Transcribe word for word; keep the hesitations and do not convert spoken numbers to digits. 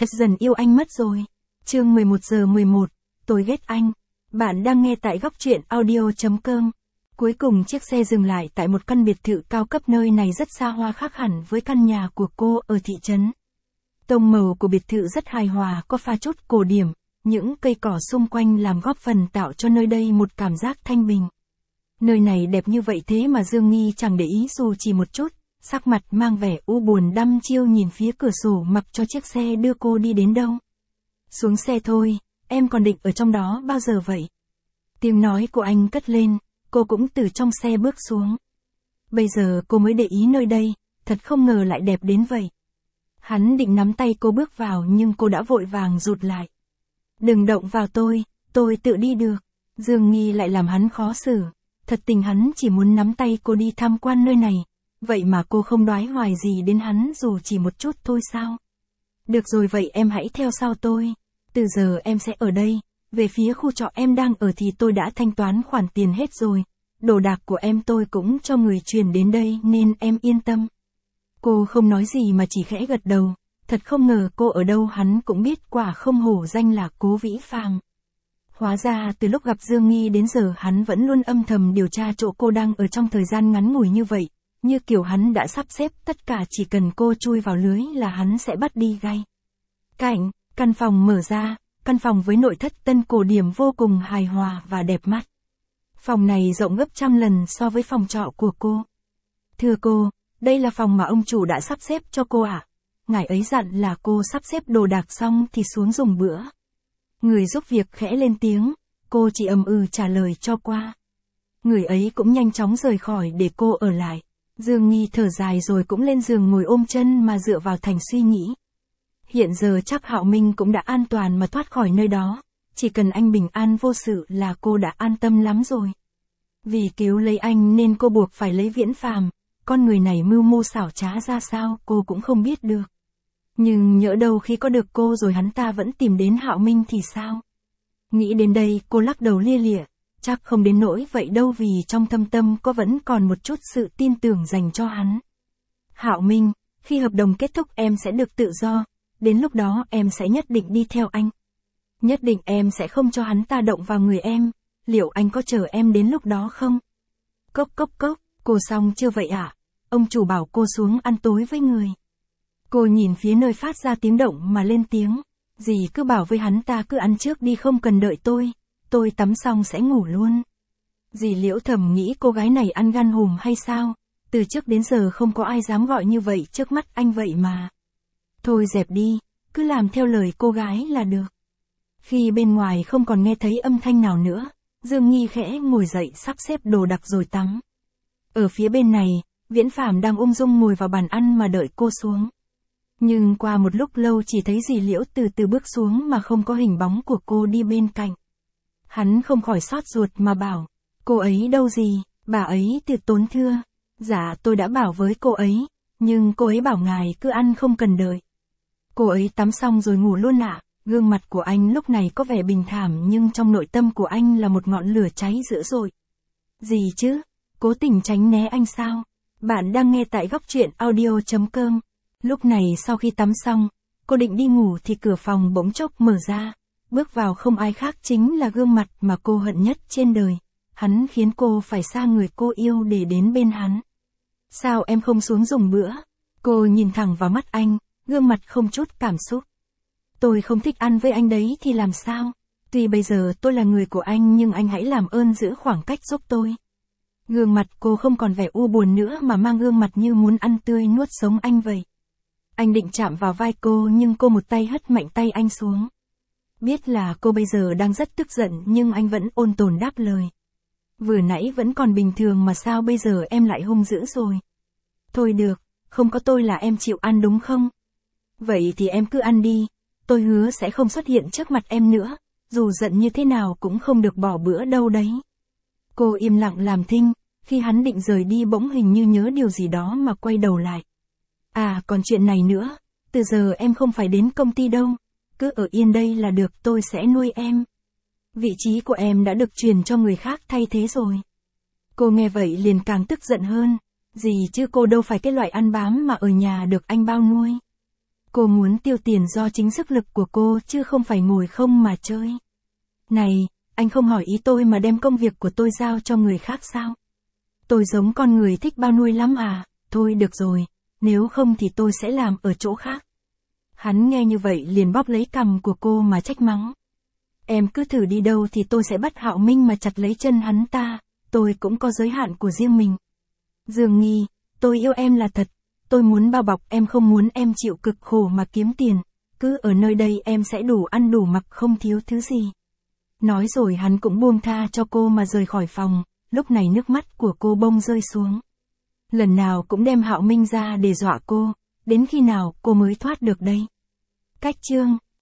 Thật dần yêu anh mất rồi. Chương mười một giờ mười một, tôi ghét anh. Bạn đang nghe tại góc truyện audio chấm com. Cuối cùng chiếc xe dừng lại tại một căn biệt thự cao cấp, nơi này rất xa hoa, khác hẳn với căn nhà của cô ở thị trấn. Tông màu của biệt thự rất hài hòa, có pha chút cổ điển, những cây cỏ xung quanh làm góp phần tạo cho nơi đây một cảm giác thanh bình. Nơi này đẹp như vậy thế mà Dương Nghi chẳng để ý dù chỉ một chút, sắc mặt mang vẻ u buồn đăm chiêu nhìn phía cửa sổ mặc cho chiếc xe đưa cô đi đến đâu. Xuống xe thôi, em còn định ở trong đó bao giờ vậy? Tiếng nói của anh cất lên, cô cũng từ trong xe bước xuống. Bây giờ cô mới để ý nơi đây, thật không ngờ lại đẹp đến vậy. Hắn định nắm tay cô bước vào nhưng cô đã vội vàng rụt lại. Đừng động vào tôi, tôi tự đi được. Dương Nghi lại làm hắn khó xử. Thật tình hắn chỉ muốn nắm tay cô đi tham quan nơi này. Vậy mà cô không đoái hoài gì đến hắn dù chỉ một chút thôi sao? Được rồi, vậy em hãy theo sau tôi. Từ giờ em sẽ ở đây. Về phía khu trọ em đang ở thì tôi đã thanh toán khoản tiền hết rồi. Đồ đạc của em tôi cũng cho người chuyển đến đây nên em yên tâm. Cô không nói gì mà chỉ khẽ gật đầu. Thật không ngờ cô ở đâu hắn cũng biết, quả không hổ danh là Cố Vĩ Phàm. Hóa ra từ lúc gặp Dương Nghi đến giờ hắn vẫn luôn âm thầm điều tra chỗ cô đang ở trong thời gian ngắn ngủi như vậy. Như kiểu hắn đã sắp xếp tất cả, chỉ cần cô chui vào lưới là hắn sẽ bắt đi ngay. Cảnh, căn phòng mở ra, căn phòng với nội thất tân cổ điển vô cùng hài hòa và đẹp mắt. Phòng này rộng gấp trăm lần so với phòng trọ của cô. Thưa cô, đây là phòng mà ông chủ đã sắp xếp cho cô ạ. À? Ngài ấy dặn là cô sắp xếp đồ đạc xong thì xuống dùng bữa. Người giúp việc khẽ lên tiếng, cô chỉ ầm ừ trả lời cho qua. Người ấy cũng nhanh chóng rời khỏi để cô ở lại. Dương Nghi thở dài rồi cũng lên giường ngồi ôm chân mà dựa vào thành suy nghĩ. Hiện giờ chắc Hạo Minh cũng đã an toàn mà thoát khỏi nơi đó. Chỉ cần anh bình an vô sự là cô đã an tâm lắm rồi. Vì cứu lấy anh nên cô buộc phải lấy Viễn Phàm. Con người này mưu mô xảo trá ra sao cô cũng không biết được. Nhưng nhỡ đâu khi có được cô rồi hắn ta vẫn tìm đến Hạo Minh thì sao? Nghĩ đến đây cô lắc đầu lia lịa. Chắc không đến nỗi vậy đâu, vì trong thâm tâm cô vẫn còn một chút sự tin tưởng dành cho hắn. Hạo Minh, khi hợp đồng kết thúc em sẽ được tự do. Đến lúc đó em sẽ nhất định đi theo anh. Nhất định em sẽ không cho hắn ta động vào người em. Liệu anh có chờ em đến lúc đó không? Cốc cốc cốc, cô xong chưa vậy ạ? À? Ông chủ bảo cô xuống ăn tối với người. Cô nhìn phía nơi phát ra tiếng động mà lên tiếng. Dì cứ bảo với hắn ta cứ ăn trước đi, không cần đợi tôi. Tôi tắm xong sẽ ngủ luôn. Dì Liễu thầm nghĩ cô gái này ăn gan hùm hay sao? Từ trước đến giờ không có ai dám gọi như vậy trước mắt anh vậy mà. Thôi dẹp đi, cứ làm theo lời cô gái là được. Khi bên ngoài không còn nghe thấy âm thanh nào nữa, Dương Nghi khẽ ngồi dậy sắp xếp đồ đạc rồi tắm. Ở phía bên này, Viễn Phàm đang ung dung ngồi vào bàn ăn mà đợi cô xuống. Nhưng qua một lúc lâu chỉ thấy dì Liễu từ từ bước xuống mà không có hình bóng của cô đi bên cạnh. Hắn không khỏi xót ruột mà bảo, cô ấy đâu gì, bà ấy từ tốn thưa. Dạ tôi đã bảo với cô ấy, nhưng cô ấy bảo ngài cứ ăn không cần đợi. Cô ấy tắm xong rồi ngủ luôn ạ. À. Gương mặt của anh lúc này có vẻ bình thản nhưng trong nội tâm của anh là một ngọn lửa cháy dữ dội. Gì chứ, cố tình tránh né anh sao? Bạn đang nghe tại góc truyện audio chấm com. Lúc này sau khi tắm xong, cô định đi ngủ thì cửa phòng bỗng chốc mở ra. Bước vào không ai khác chính là gương mặt mà cô hận nhất trên đời. Hắn khiến cô phải xa người cô yêu để đến bên hắn. Sao em không xuống dùng bữa? Cô nhìn thẳng vào mắt anh, gương mặt không chút cảm xúc. Tôi không thích ăn với anh đấy thì làm sao? Tuy bây giờ tôi là người của anh nhưng anh hãy làm ơn giữ khoảng cách giúp tôi. Gương mặt cô không còn vẻ u buồn nữa mà mang gương mặt như muốn ăn tươi nuốt sống anh vậy. Anh định chạm vào vai cô nhưng cô một tay hất mạnh tay anh xuống. Biết là cô bây giờ đang rất tức giận nhưng anh vẫn ôn tồn đáp lời. Vừa nãy vẫn còn bình thường mà sao bây giờ em lại hung dữ rồi? Thôi được, không có tôi là em chịu ăn đúng không? Vậy thì em cứ ăn đi, tôi hứa sẽ không xuất hiện trước mặt em nữa, dù giận như thế nào cũng không được bỏ bữa đâu đấy. Cô im lặng làm thinh, khi hắn định rời đi bỗng hình như nhớ điều gì đó mà quay đầu lại. À còn chuyện này nữa, từ giờ em không phải đến công ty đâu, cứ ở yên đây là được, tôi sẽ nuôi em. Vị trí của em đã được truyền cho người khác thay thế rồi. Cô nghe vậy liền càng tức giận hơn. Gì chứ cô đâu phải cái loại ăn bám mà ở nhà được anh bao nuôi. Cô muốn tiêu tiền do chính sức lực của cô chứ không phải ngồi không mà chơi. Này, anh không hỏi ý tôi mà đem công việc của tôi giao cho người khác sao? Tôi giống con người thích bao nuôi lắm à, thôi được rồi, nếu không thì tôi sẽ làm ở chỗ khác. Hắn nghe như vậy liền bóp lấy cằm của cô mà trách mắng. Em cứ thử đi đâu thì tôi sẽ bắt Hạo Minh mà chặt lấy chân hắn ta, tôi cũng có giới hạn của riêng mình. Dương Nghi, tôi yêu em là thật, tôi muốn bao bọc em, không muốn em chịu cực khổ mà kiếm tiền, cứ ở nơi đây em sẽ đủ ăn đủ mặc không thiếu thứ gì. Nói rồi hắn cũng buông tha cho cô mà rời khỏi phòng, lúc này nước mắt của cô bông rơi xuống. Lần nào cũng đem Hạo Minh ra để dọa cô, đến khi nào cô mới thoát được đây? Cách chương